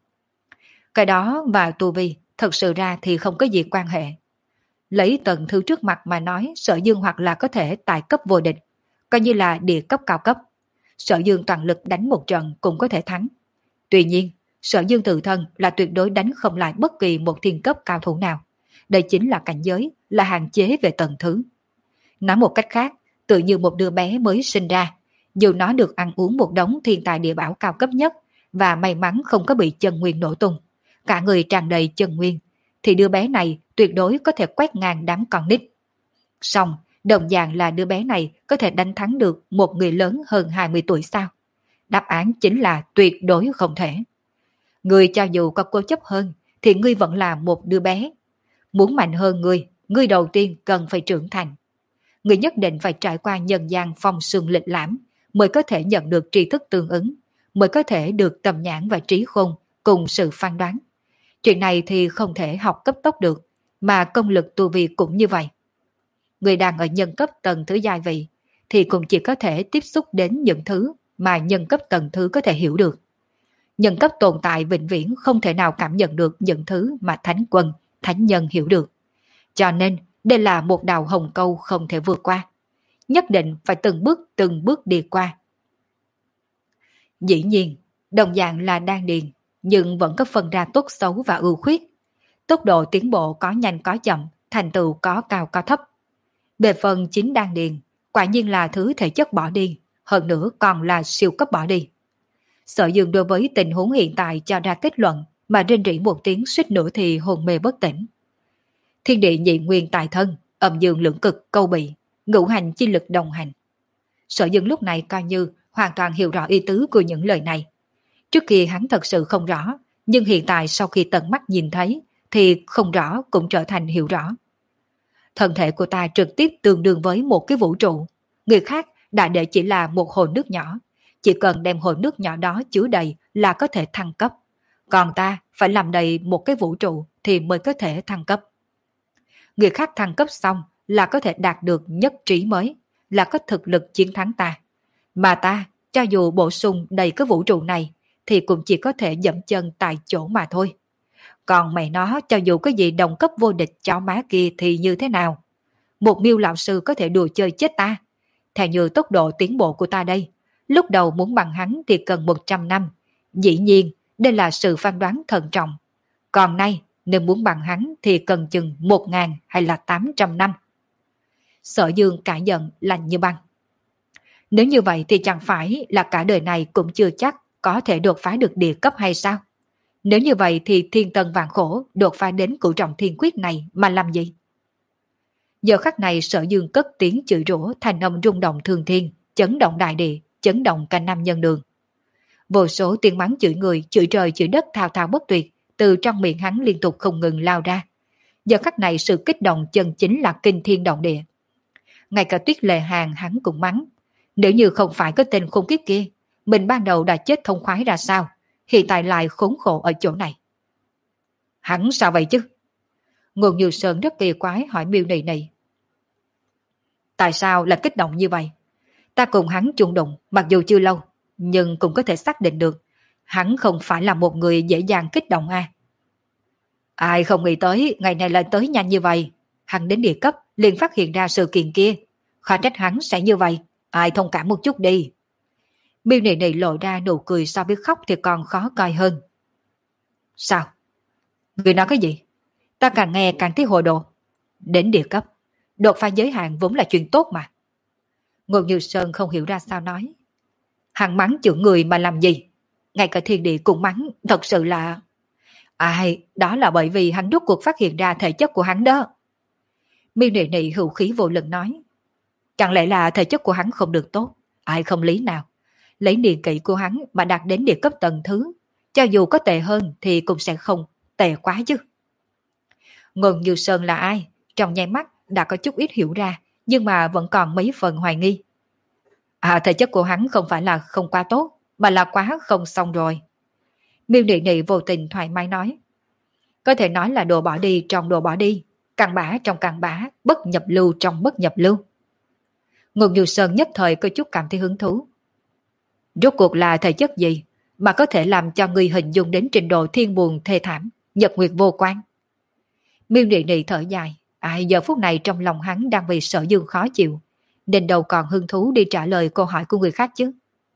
Cái đó và tu vi thật sự ra thì không có gì quan hệ. Lấy tầng thứ trước mặt mà nói Sở Dương hoặc là có thể tại cấp vô địch, coi như là địa cấp cao cấp. Sở Dương toàn lực đánh một trận cũng có thể thắng. Tuy nhiên, Sở Dương tự thân là tuyệt đối đánh không lại bất kỳ một thiên cấp cao thủ nào. Đây chính là cảnh giới, là hạn chế về tầng thứ. Nói một cách khác, tự như một đứa bé mới sinh ra, dù nó được ăn uống một đống thiên tài địa bảo cao cấp nhất và may mắn không có bị chân nguyên nổ tung, cả người tràn đầy chân nguyên, thì đứa bé này tuyệt đối có thể quét ngang đám con nít. Song, đồng dạng là đứa bé này có thể đánh thắng được một người lớn hơn hai mươi tuổi sao? Đáp án chính là tuyệt đối không thể. Người cho dù có cố chấp hơn thì ngươi vẫn là một đứa bé. Muốn mạnh hơn ngươi, ngươi đầu tiên cần phải trưởng thành. Ngươi nhất định phải trải qua nhân gian phong sương lịch lãm mới có thể nhận được tri thức tương ứng, mới có thể được tầm nhãn và trí khôn cùng sự phán đoán. Chuyện này thì không thể học cấp tốc được, mà công lực tu vi cũng như vậy. Người đang ở nhân cấp tầng thứ giai vị thì cũng chỉ có thể tiếp xúc đến những thứ mà nhân cấp tầng thứ có thể hiểu được. Nhân cấp tồn tại vĩnh viễn không thể nào cảm nhận được những thứ mà thánh quân, thánh nhân hiểu được. Cho nên đây là một đạo hồng câu không thể vượt qua. Nhất định phải từng bước từng bước đi qua. Dĩ nhiên, đồng dạng là đan điền, nhưng vẫn có phân ra tốt xấu và ưu khuyết. Tốc độ tiến bộ có nhanh có chậm, thành tựu có cao có thấp. Về phần chính đan điền, quả nhiên là thứ thể chất bỏ đi, hơn nữa còn là siêu cấp bỏ đi. Sở Dương đối với tình huống hiện tại cho ra kết luận mà rên rỉ một tiếng suýt nữa thì hồn mê bất tỉnh. Thiên địa nhị nguyên tại thân, âm dương lưỡng cực câu bị, ngũ hành chi lực đồng hành. Sở Dương lúc này coi như hoàn toàn hiểu rõ ý tứ của những lời này. Trước kia hắn thật sự không rõ, nhưng hiện tại sau khi tận mắt nhìn thấy thì không rõ cũng trở thành hiểu rõ. Thân thể của ta trực tiếp tương đương với một cái vũ trụ. Người khác đã để chỉ là một hồ nước nhỏ. Chỉ cần đem hồ nước nhỏ đó chứa đầy là có thể thăng cấp. Còn ta phải làm đầy một cái vũ trụ thì mới có thể thăng cấp. Người khác thăng cấp xong là có thể đạt được nhất trí mới, là có thực lực chiến thắng ta. Mà ta, cho dù bổ sung đầy cái vũ trụ này, thì cũng chỉ có thể dẫm chân tại chỗ mà thôi. Còn mẹ nó cho dù có gì đồng cấp vô địch chó má kia thì như thế nào? Một miêu lão sư có thể đùa chơi chết ta. Theo như tốc độ tiến bộ của ta đây, lúc đầu muốn bằng hắn thì cần một trăm năm. Dĩ nhiên, đây là sự phán đoán thận trọng. Còn nay, nếu muốn bằng hắn thì cần chừng một ngàn hay là tám trăm năm. Sở Dương cả giận lạnh như băng. Nếu như vậy thì chẳng phải là cả đời này cũng chưa chắc có thể đột phá được địa cấp hay sao? Nếu như vậy thì thiên tân vạn khổ đột phá đến cửu trọng thiên quyết này mà làm gì? Giờ khắc này Sở Dương cất tiếng chửi rủa thành âm rung động thương thiên, chấn động đại địa, chấn động cả năm nhân đường. Vô số tiếng mắng chửi người, chửi trời chửi đất thao thao bất tuyệt, từ trong miệng hắn liên tục không ngừng lao ra. Giờ khắc này sự kích động chân chính là kinh thiên động địa. Ngay cả Tuyết Lệ Hàng hắn cũng mắng. Nếu như không phải có tên khốn kiếp kia, mình ban đầu đã chết thông khoái ra sao, hiện tại lại khốn khổ ở chỗ này. Hắn sao vậy chứ? Ngôn Như Sơn rất kỳ quái hỏi Miêu Nị Nị. Tại sao là kích động như vậy? Ta cùng hắn chung đụng, mặc dù chưa lâu, nhưng cũng có thể xác định được, hắn không phải là một người dễ dàng kích động à. Ai không nghĩ tới, ngày này lại tới nhanh như vậy. Hắn đến địa cấp, liền phát hiện ra sự kiện kia. Khó trách hắn sẽ như vậy, ai thông cảm một chút đi. Miêu Nị Nị lộ ra nụ cười so với khóc thì còn khó coi hơn. Sao? Người nói cái gì? Ta càng nghe càng thấy hồ đồ. Đến địa cấp, đột phá giới hạn vốn là chuyện tốt mà. Ngô Như Sơn không hiểu ra sao nói. Hắn mắng chửi người mà làm gì? Ngay cả thiên địa cũng mắng, thật sự là... Ai, đó là bởi vì hắn rốt cuộc phát hiện ra thể chất của hắn đó. Miêu Nị Nị hữu khí vô lực nói. Chẳng lẽ là thể chất của hắn không được tốt? Ai không lý nào. Lấy niên kỷ của hắn mà đạt đến địa cấp tầng thứ, cho dù có tệ hơn thì cũng sẽ không tệ quá chứ. Ngôn Như Sơn là ai? Trong nháy mắt đã có chút ít hiểu ra, nhưng mà vẫn còn mấy phần hoài nghi. À, thể chất của hắn không phải là không quá tốt, mà là quá không xong rồi. Miêu Nị Nị vô tình thoải mái nói. Có thể nói là đồ bỏ đi trong đồ bỏ đi, cặn bã trong cặn bã, bất nhập lưu trong bất nhập lưu. Ngôn Như Sơn nhất thời có chút cảm thấy hứng thú. Rốt cuộc là thể chất gì mà có thể làm cho người hình dung đến trình độ thiên buồn thê thảm, nhật nguyệt vô quan? Miêu Nị Nị thở dài, ai giờ phút này trong lòng hắn đang vì Sở Dương khó chịu, nên đâu còn hứng thú đi trả lời câu hỏi của người khác chứ.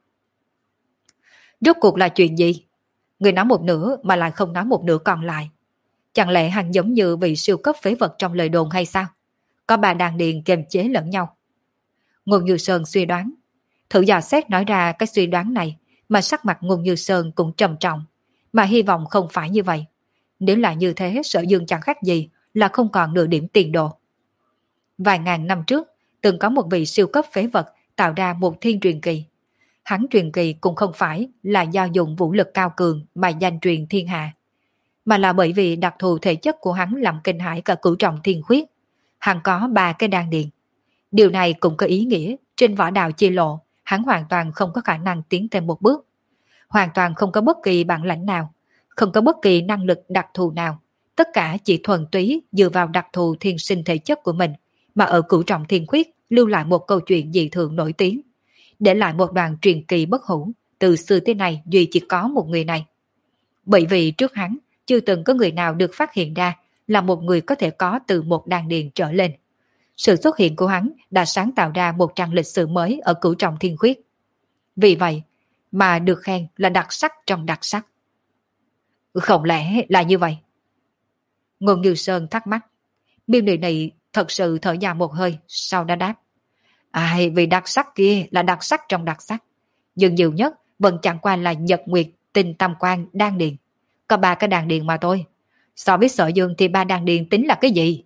Rốt cuộc là chuyện gì? Người nói một nửa mà lại không nói một nửa còn lại. Chẳng lẽ hắn giống như vị siêu cấp phế vật trong lời đồn hay sao? Có bà đàn điền kềm chế lẫn nhau. Ngôn Như Sơn suy đoán. Thử dò xét nói ra cái suy đoán này, mà sắc mặt Ngôn Như Sơn cũng trầm trọng, mà hy vọng không phải như vậy. Nếu là như thế, Sở Dương chẳng khác gì là không còn nửa điểm tiền đồ. Vài ngàn năm trước, từng có một vị siêu cấp phế vật tạo ra một thiên truyền kỳ. Hắn truyền kỳ cũng không phải là do dùng vũ lực cao cường mà danh truyền thiên hạ, mà là bởi vì đặc thù thể chất của hắn làm kinh hãi cả cửu trọng thiên khuyết. Hắn có ba cái đan điền. Điều này cũng có ý nghĩa trên võ đạo chi lộ, hắn hoàn toàn không có khả năng tiến thêm một bước. Hoàn toàn không có bất kỳ bản lãnh nào, không có bất kỳ năng lực đặc thù nào. Tất cả chỉ thuần túy dựa vào đặc thù thiên sinh thể chất của mình, mà ở cửu trọng thiên khuyết lưu lại một câu chuyện dị thường nổi tiếng, để lại một đoạn truyền kỳ bất hủ. Từ xưa tới nay duy chỉ có một người này. Bởi vì trước hắn chưa từng có người nào được phát hiện ra là một người có thể có từ một đan điền trở lên. Sự xuất hiện của hắn đã sáng tạo ra một trang lịch sử mới ở cửu trọng thiên khuyết. Vì vậy mà được khen là đặc sắc trong đặc sắc. Không lẽ là như vậy? Ngôn Như Sơn thắc mắc. Miêu Nị Nị thật sự thở dài một hơi, sau đã đáp. Ai, vì đặc sắc kia là đặc sắc trong đặc sắc. Nhưng nhiều nhất vẫn chẳng qua là nhật nguyệt, tinh tam quan, đan điền. Có ba cái đan điền mà thôi. So với Sở Dương thì ba đan điền tính là cái gì?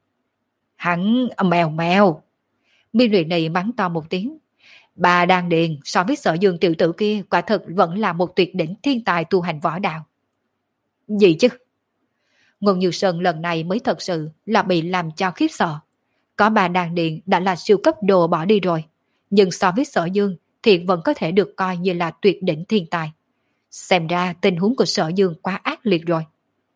Hắn mèo mèo. Miêu Nị Nị mắng to một tiếng. Ba đan điền so với Sở Dương tiểu tử kia quả thực vẫn là một tuyệt đỉnh thiên tài tu hành võ đạo. Gì chứ? Ngôn Như Sơn lần này mới thật sự là bị làm cho khiếp sợ. Có ba đan điền đã là siêu cấp đồ bỏ đi rồi, nhưng so với Sở Dương thì vẫn có thể được coi như là tuyệt đỉnh thiên tài. Xem ra tình huống của Sở Dương quá ác liệt rồi.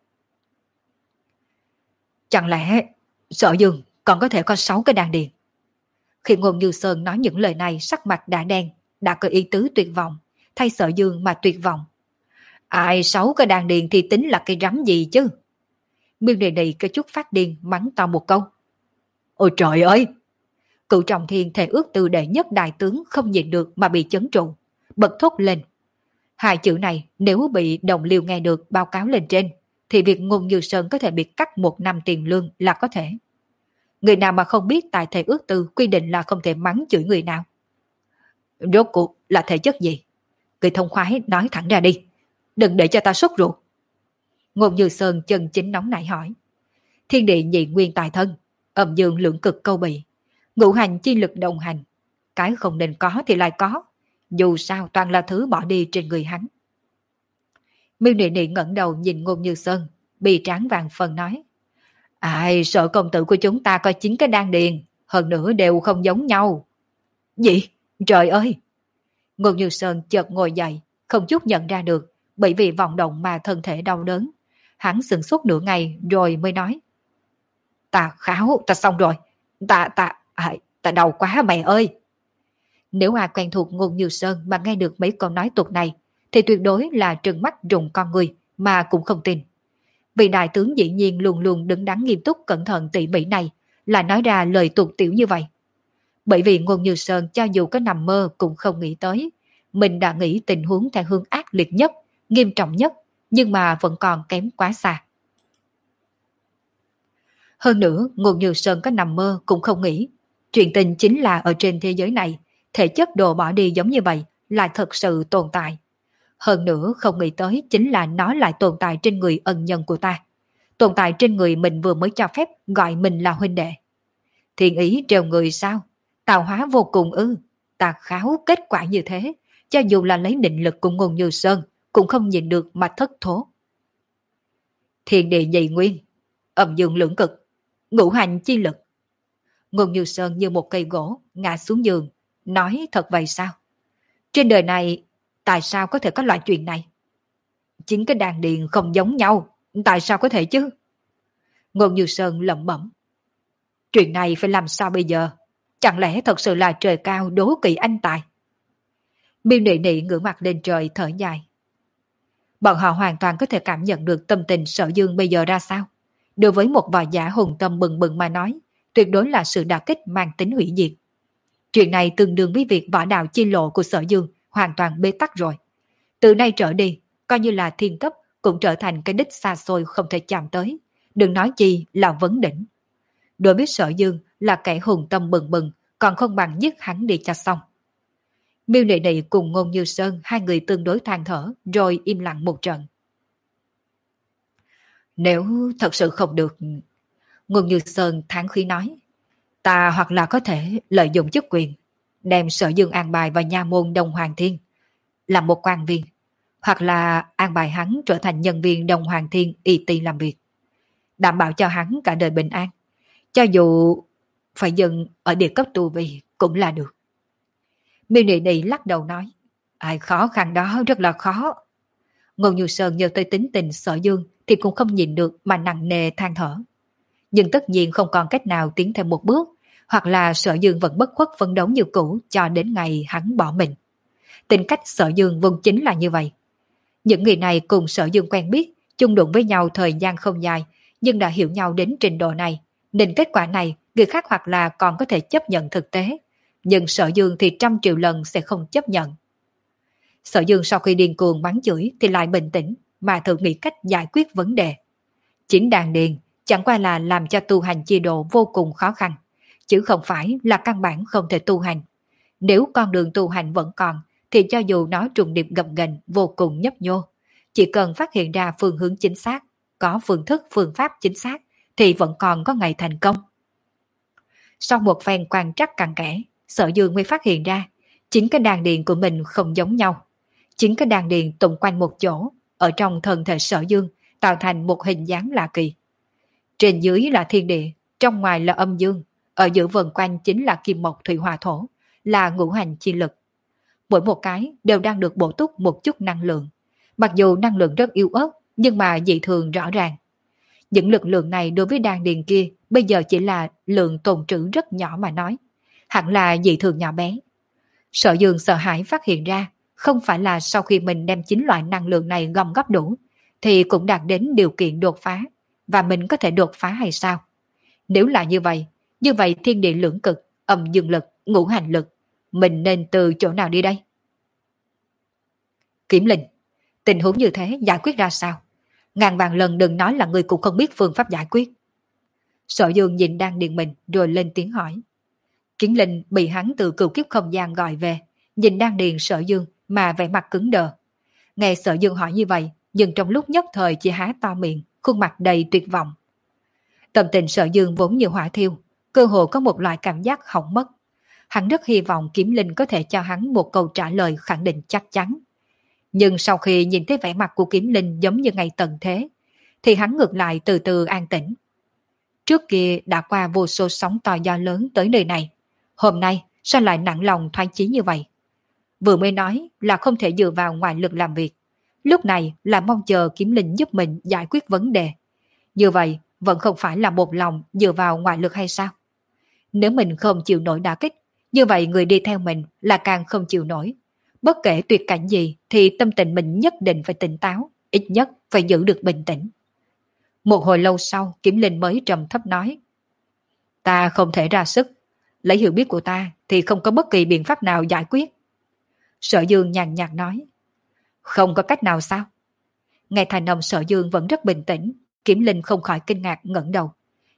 Chẳng lẽ Sở Dương còn có thể có sáu cái đan điền? Khi Ngôn Như Sơn nói những lời này, sắc mặt đã đen, đã có ý tứ tuyệt vọng, thay Sở Dương mà tuyệt vọng. Ai sáu cái đan điền thì tính là cái rắm gì chứ? Miêu Nị Nị có chút phát điên mắng to một câu. Ôi trời ơi! Cửu trọng thiên thể ước từ đệ nhất đại tướng không nhịn được mà bị chấn trụ, bật thốt lên. Hai chữ này nếu bị đồng liêu nghe được báo cáo lên trên, thì việc Ngôn Như Sơn có thể bị cắt một năm tiền lương là có thể. Người nào mà không biết tại thể ước từ quy định là không thể mắng chửi người nào. Rốt cuộc là thể chất gì? Người thông khoái nói thẳng ra đi, đừng để cho ta sốt ruột. Ngôn Như Sơn chân chính nóng nảy hỏi. Thiên địa nhị nguyên tài thân, âm dương lượng cực câu bị, ngũ hành chi lực đồng hành. Cái không nên có thì lại có, dù sao toàn là thứ bỏ đi trên người hắn. Miêu Nị Nị ngẩng đầu nhìn Ngôn Như Sơn, bi tráng vàng phần nói. Ai, sợ công tử của chúng ta có chín cái đan điền, hơn nữa đều không giống nhau. Gì? Trời ơi! Ngôn Như Sơn chợt ngồi dậy, không chút nhận ra được, bởi vì vọng động mà thân thể đau đớn. Hắn sửng sốt nửa ngày rồi mới nói. Ta kháo, ta xong rồi. Ta, ta, à, ta đau quá mẹ ơi. Nếu ai quen thuộc Ngôn Như Sơn mà nghe được mấy câu nói tục này, thì tuyệt đối là trừng mắt rụng con người mà cũng không tin. Vị đại tướng dĩ nhiên luôn luôn đứng đắn nghiêm túc cẩn thận tỉ mỉ này là nói ra lời tục tiểu như vậy. Bởi vì Ngôn Như Sơn cho dù có nằm mơ cũng không nghĩ tới, mình đã nghĩ tình huống theo hướng ác liệt nhất, nghiêm trọng nhất, nhưng mà vẫn còn kém quá xa. Hơn nữa, Ngô Như Sơn có nằm mơ cũng không nghĩ. Chuyện tình chính là ở trên thế giới này, thể chất đồ bỏ đi giống như vậy lại thật sự tồn tại. Hơn nữa không nghĩ tới chính là nó lại tồn tại trên người ân nhân của ta. Tồn tại trên người mình vừa mới cho phép gọi mình là huynh đệ. Thiên ý trêu người sao? Tạo hóa vô cùng ư? Ta kháo kết quả như thế, cho dù là lấy định lực của Ngôn Như Sơn, cũng không nhìn được mà thất thố. Thiên địa nhị nguyên, âm dương lưỡng cực, ngũ hành chi lực. Ngôn Như Sơn như một cây gỗ ngã xuống giường, nói thật vậy sao? Trên đời này, tại sao có thể có loại chuyện này? Chính cái đàn điền không giống nhau, tại sao có thể chứ? Ngôn Như Sơn lẩm bẩm. Chuyện này phải làm sao bây giờ? Chẳng lẽ thật sự là trời cao đố kỵ anh tài? Miêu Nị Nị ngửa mặt lên trời thở dài. Bọn họ hoàn toàn có thể cảm nhận được tâm tình Sở Dương bây giờ ra sao. Đối với một võ giả hùng tâm bừng bừng mà nói, tuyệt đối là sự đả kích mang tính hủy diệt. Chuyện này tương đương với việc võ đạo chi lộ của Sở Dương hoàn toàn bế tắc rồi. Từ nay trở đi, coi như là thiên cấp cũng trở thành cái đích xa xôi không thể chạm tới. Đừng nói chi là vấn đỉnh. Đối với Sở Dương là kẻ hùng tâm bừng bừng, còn không bằng giết hắn đi cho xong. Miêu Nị Nị cùng Ngôn Như Sơn hai người tương đối than thở rồi im lặng một trận. Nếu thật sự không được, Ngôn Như Sơn thán khí nói, ta hoặc là có thể lợi dụng chức quyền, đem Sở Dương an bài vào nha môn Đông Hoàng Thiên, làm một quan viên, hoặc là an bài hắn trở thành nhân viên Đông Hoàng Thiên y ty làm việc, đảm bảo cho hắn cả đời bình an, cho dù phải dừng ở địa cấp tu vi cũng là được. Miêu Nị Nị lắc đầu nói, ai khó khăn đó rất là khó. Ngôn Như Sơn nhớ tới tính tình Sở Dương thì cũng không nhìn được mà nặng nề than thở. Nhưng tất nhiên không còn cách nào tiến thêm một bước, hoặc là Sở Dương vẫn bất khuất phấn đấu như cũ cho đến ngày hắn bỏ mình. Tính cách Sở Dương vốn chính là như vậy. Những người này cùng Sở Dương quen biết, chung đụng với nhau thời gian không dài, nhưng đã hiểu nhau đến trình độ này, nên kết quả này người khác hoặc là còn có thể chấp nhận thực tế, nhưng Sở Dương thì trăm triệu lần sẽ không chấp nhận. Sở Dương sau khi điên cuồng mắng chửi thì lại bình tĩnh mà thử nghĩ cách giải quyết vấn đề. Chính đàn điền chẳng qua là làm cho tu hành chi độ vô cùng khó khăn, chứ không phải là căn bản không thể tu hành. Nếu con đường tu hành vẫn còn, thì cho dù nó trùng điệp gập ghềnh vô cùng nhấp nhô, chỉ cần phát hiện ra phương hướng chính xác, có phương thức phương pháp chính xác, thì vẫn còn có ngày thành công. Sau một phen quan trắc cặn kẽ, Sở Dương mới phát hiện ra, chính cái đàn điền của mình không giống nhau. Chính cái đàn điền tụng quanh một chỗ, ở trong thân thể Sở Dương, tạo thành một hình dáng lạ kỳ. Trên dưới là thiên địa, trong ngoài là âm dương, ở giữa vần quanh chính là kim mộc thủy hỏa thổ, là ngũ hành chi lực. Mỗi một cái đều đang được bổ túc một chút năng lượng. Mặc dù năng lượng rất yếu ớt, nhưng mà dị thường rõ ràng. Những lực lượng này đối với đan điền kia bây giờ chỉ là lượng tồn trữ rất nhỏ mà nói. Hẳn là dị thường nhỏ bé. Sở Dương sợ hãi phát hiện ra, không phải là sau khi mình đem chín loại năng lượng này gom góp đủ, thì cũng đạt đến điều kiện đột phá, và mình có thể đột phá hay sao? Nếu là như vậy, như vậy thiên địa lưỡng cực, âm dương lực, ngũ hành lực, mình nên từ chỗ nào đi đây? Kiểm Linh, tình huống như thế giải quyết ra sao? Ngàn vạn lần đừng nói là người cũng không biết phương pháp giải quyết. Sở Dương nhìn đang điền mình rồi lên tiếng hỏi. Kiến Linh bị hắn từ cựu kiếp không gian gọi về, nhìn đang điền Sở Dương mà vẻ mặt cứng đờ. Nghe Sở Dương hỏi như vậy, nhưng trong lúc nhất thời chỉ há to miệng, khuôn mặt đầy tuyệt vọng. Tâm tình Sở Dương vốn như hỏa thiêu, cơ hồ có một loại cảm giác hỏng mất. Hắn rất hy vọng Kiếm Linh có thể cho hắn một câu trả lời khẳng định chắc chắn. Nhưng sau khi nhìn thấy vẻ mặt của Kiếm Linh giống như ngày tận thế, thì hắn ngược lại từ từ an tĩnh. Trước kia đã qua vô số sóng to gió lớn tới nơi này, hôm nay sao lại nặng lòng thoái chí như vậy? Vừa mới nói là không thể dựa vào ngoại lực làm việc, lúc này là mong chờ Kiếm Linh giúp mình giải quyết vấn đề. Như vậy vẫn không phải là một lòng dựa vào ngoại lực hay sao? Nếu mình không chịu nổi đả kích, như vậy người đi theo mình là càng không chịu nổi. Bất kể tuyệt cảnh gì thì tâm tình mình nhất định phải tỉnh táo, ít nhất phải giữ được bình tĩnh. Một hồi lâu sau, Kiếm Linh mới trầm thấp nói. Ta không thể ra sức, lấy hiểu biết của ta thì không có bất kỳ biện pháp nào giải quyết. Sở Dương nhàn nhạt nói. Không có cách nào sao? Nghe thành âm Sở Dương vẫn rất bình tĩnh, Kiếm Linh không khỏi kinh ngạc ngẩng đầu.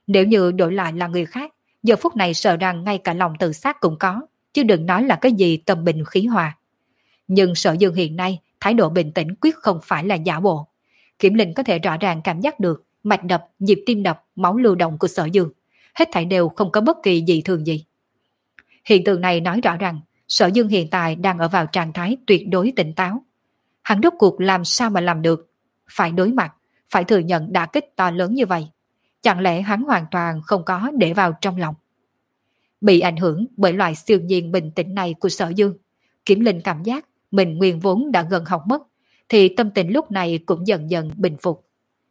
Nếu như đổi lại là người khác, giờ phút này sợ rằng ngay cả lòng tự sát cũng có, chứ đừng nói là cái gì tâm bình khí hòa. Nhưng Sở Dương hiện nay, thái độ bình tĩnh quyết không phải là giả bộ. Kiểm Linh có thể rõ ràng cảm giác được mạch đập, nhịp tim đập, máu lưu động của Sở Dương. Hết thảy đều không có bất kỳ dị thường gì. Hiện tượng này nói rõ rằng Sở Dương hiện tại đang ở vào trạng thái tuyệt đối tỉnh táo. Hắn rốt cuộc làm sao mà làm được? Phải đối mặt, phải thừa nhận đả kích to lớn như vậy. Chẳng lẽ hắn hoàn toàn không có để vào trong lòng? Bị ảnh hưởng bởi loại siêu nhiên bình tĩnh này của Sở Dương, Kiểm Linh cảm giác mình nguyên vốn đã gần hỏng mất, thì tâm tình lúc này cũng dần dần bình phục.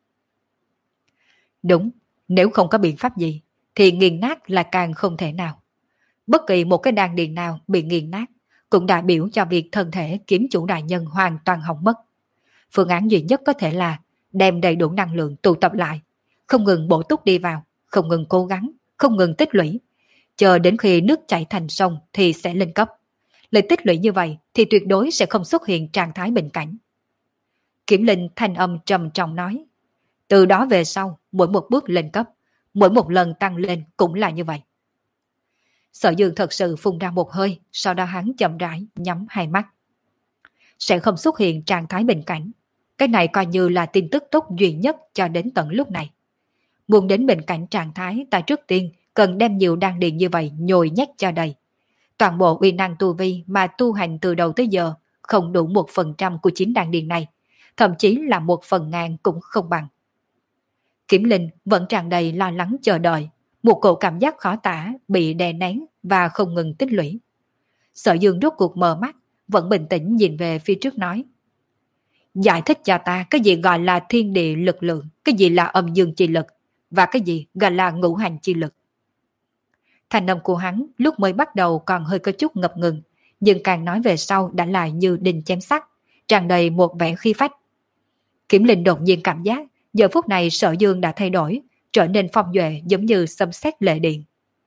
Đúng, nếu không có biện pháp gì, thì nghiền nát là càng không thể nào. Bất kỳ một cái đan điền nào bị nghiền nát, cũng đại biểu cho việc thân thể kiếm chủ đại nhân hoàn toàn hỏng mất. Phương án duy nhất có thể là đem đầy đủ năng lượng tụ tập lại, không ngừng bổ túc đi vào, không ngừng cố gắng, không ngừng tích lũy. Chờ đến khi nước chảy thành sông thì sẽ lên cấp. Lời tích lũy như vậy thì tuyệt đối sẽ không xuất hiện trạng thái bình cảnh. Kiểm Linh thanh âm trầm trọng nói. Từ đó về sau, mỗi một bước lên cấp, mỗi một lần tăng lên cũng là như vậy. Sở Dương thật sự phun ra một hơi, sau đó hắn chậm rãi nhắm hai mắt. Sẽ không xuất hiện trạng thái bình cảnh. Cái này coi như là tin tức tốt duy nhất cho đến tận lúc này. Muốn đến bình cảnh trạng thái, ta trước tiên cần đem nhiều đan điền như vậy nhồi nhét cho đầy. Toàn bộ uy năng tu vi mà tu hành từ đầu tới giờ không đủ một phần trăm của chín đan điền này, thậm chí là một phần ngàn cũng không bằng. Kiểm Linh vẫn tràn đầy lo lắng chờ đợi, một cổ cảm giác khó tả bị đè nén và không ngừng tích lũy. Sở Dương rốt cuộc mở mắt, vẫn bình tĩnh nhìn về phía trước nói. Giải thích cho ta cái gì gọi là thiên địa lực lượng, cái gì là âm dương chi lực, và cái gì gọi là ngũ hành chi lực. Thành âm của hắn lúc mới bắt đầu còn hơi có chút ngập ngừng, nhưng càng nói về sau đã lại như đinh chém sắt, tràn đầy một vẻ khí phách. Kiểm Linh đột nhiên cảm giác giờ phút này Sở Dương đã thay đổi, trở nên phong duệ giống như xâm xét lệ điện.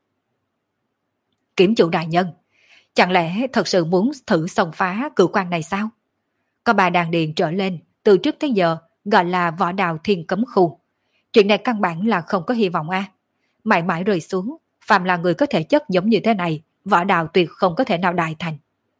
Kiểm chủ đại nhân, chẳng lẽ thật sự muốn thử xông phá cửu quan này sao? Có bà đàn điện trở lên, từ trước tới giờ gọi là võ đạo thiên cấm khu. Chuyện này căn bản là không có hy vọng a. À. Mãi mãi rơi xuống, phàm là người có thể chất giống như thế này, võ đạo tuyệt không có thể nào đại thành.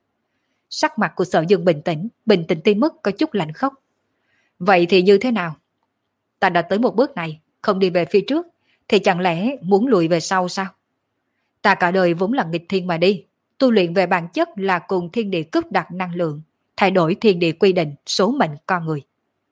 Sắc mặt của Sở Dương bình tĩnh, bình tĩnh tới mức có chút lạnh khốc. Vậy thì như thế nào? Ta đã tới một bước này, không đi về phía trước, thì chẳng lẽ muốn lùi về sau sao? Ta cả đời vốn là nghịch thiên mà đi, tu luyện về bản chất là cùng thiên địa cướp đoạt năng lượng, thay đổi thiên địa quy định số mệnh con người.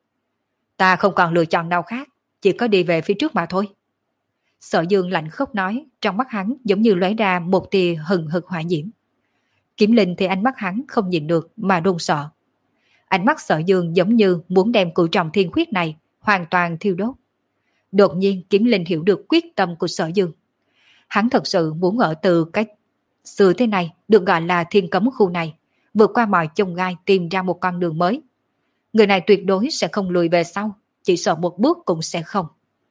Ta không còn lựa chọn nào khác, chỉ có đi về phía trước mà thôi. Sở Dương lạnh khốc nói, trong mắt hắn giống như lóe ra một tia hừng hực hỏa diễm. Kiểm Linh thì ánh mắt hắn không nhìn được mà run sợ. Ánh mắt Sở Dương giống như muốn đem cửu trọng thiên khuyết này hoàn toàn thiêu đốt. Đột nhiên Kiểm Linh hiểu được quyết tâm của Sở Dương. Hắn thật sự muốn ở từ cái xưa thế này được gọi là thiên cấm khu này, vượt qua mọi chông gai tìm ra một con đường mới. Người này tuyệt đối sẽ không lùi về sau, chỉ sợ một bước cũng sẽ không.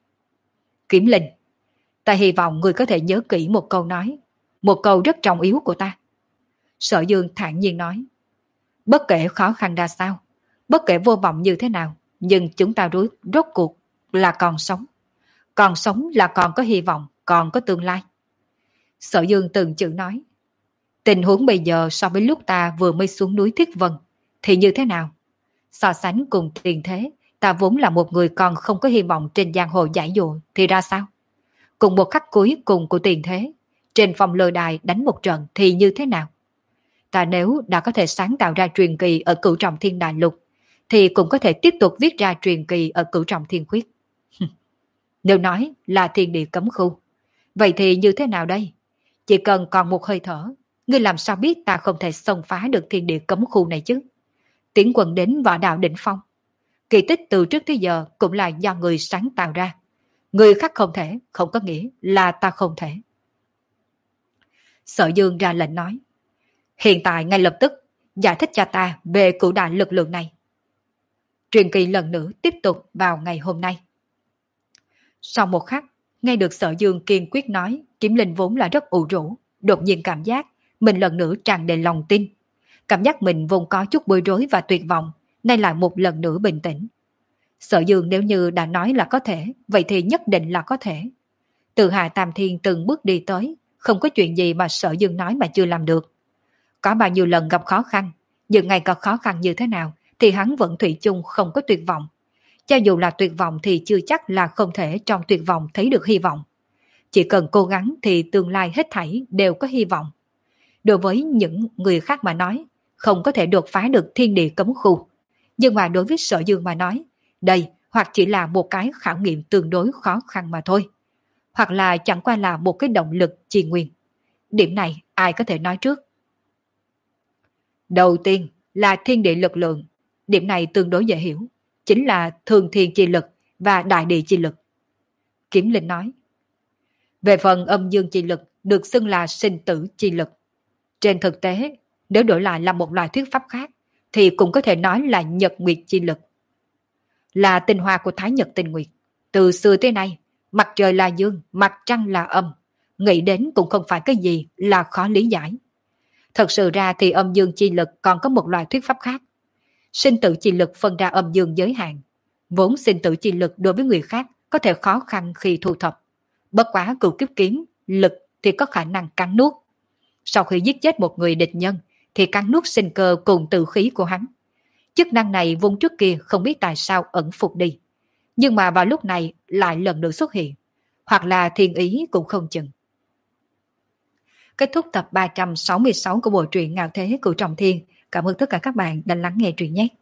Kiểm Linh, ta hy vọng người có thể nhớ kỹ một câu nói, một câu rất trọng yếu của ta. Sở Dương thản nhiên nói, bất kể khó khăn ra sao, bất kể vô vọng như thế nào, nhưng chúng ta rốt, rốt cuộc là còn sống. Còn sống là còn có hy vọng, còn có tương lai. Sở Dương từng chữ nói, tình huống bây giờ so với lúc ta vừa mới xuống núi Thiết Vân thì như thế nào? So sánh cùng tiền thế, ta vốn là một người còn không có hy vọng trên giang hồ giải dụa thì ra sao? Cùng một khắc cuối cùng của tiền thế, trên phòng lôi đài đánh một trận thì như thế nào? Ta nếu đã có thể sáng tạo ra truyền kỳ ở cửu trọng thiên đại lục, thì cũng có thể tiếp tục viết ra truyền kỳ ở cửu trọng thiên khuyết. Nếu nói là thiên địa cấm khu, vậy thì như thế nào đây? Chỉ cần còn một hơi thở, ngươi làm sao biết ta không thể xông phá được thiên địa cấm khu này chứ? Tiến quân đến võ đạo đỉnh phong. Kỳ tích từ trước tới giờ cũng là do người sáng tạo ra. Người khác không thể, không có nghĩa là ta không thể. Sở Dương ra lệnh nói, hiện tại ngay lập tức giải thích cho ta về cửu đại lực lượng này. Truyền kỳ lần nữa tiếp tục vào ngày hôm nay. Sau một khắc, nghe được Sở Dương kiên quyết nói, Kiếm Linh vốn là rất ủ rũ, đột nhiên cảm giác mình lần nữa tràn đầy lòng tin. Cảm giác mình vốn có chút bối rối và tuyệt vọng, nay lại một lần nữa bình tĩnh. Sở Dương nếu như đã nói là có thể, vậy thì nhất định là có thể. Từ Hạ Tam Thiên từng bước đi tới, không có chuyện gì mà Sở Dương nói mà chưa làm được. Có bao nhiêu lần gặp khó khăn, nhưng ngay cả khó khăn như thế nào thì hắn vẫn thủy chung không có tuyệt vọng. Cho dù là tuyệt vọng thì chưa chắc là không thể trong tuyệt vọng thấy được hy vọng. Chỉ cần cố gắng thì tương lai hết thảy đều có hy vọng. Đối với những người khác mà nói, không có thể đột phá được thiên địa cấm khu. Nhưng mà đối với Sở Dương mà nói, đây hoặc chỉ là một cái khảo nghiệm tương đối khó khăn mà thôi. Hoặc là chẳng qua là một cái động lực trì nguyên. Điểm này ai có thể nói trước. Đầu tiên là thiên địa lực lượng. Điểm này tương đối dễ hiểu. Chính là thường thiên chi lực và đại địa chi lực. Kiếm Linh nói. Về phần âm dương chi lực được xưng là sinh tử chi lực. Trên thực tế, nếu đổi lại là một loại thuyết pháp khác, thì cũng có thể nói là nhật nguyệt chi lực. Là tinh hoa của Thái Nhật Tinh Nguyệt. Từ xưa tới nay, mặt trời là dương, mặt trăng là âm. Nghĩ đến cũng không phải cái gì là khó lý giải. Thật sự ra thì âm dương chi lực còn có một loại thuyết pháp khác. Sinh tử chi lực phân ra âm dương giới hạn. Vốn sinh tử chi lực đối với người khác có thể khó khăn khi thu thập. Bất quá cửu kiếp kiếm, lực thì có khả năng cắn nuốt. Sau khi giết chết một người địch nhân thì cắn nuốt sinh cơ cùng tử khí của hắn. Chức năng này vốn trước kia không biết tại sao ẩn phục đi. Nhưng mà vào lúc này lại lần nữa xuất hiện. Hoặc là thiên ý cũng không chừng. Kết thúc tập ba trăm sáu mươi sáu của bộ truyện Ngạo Thế Cửu Trọng Thiên. Cảm ơn tất cả các bạn đã lắng nghe truyện nhé.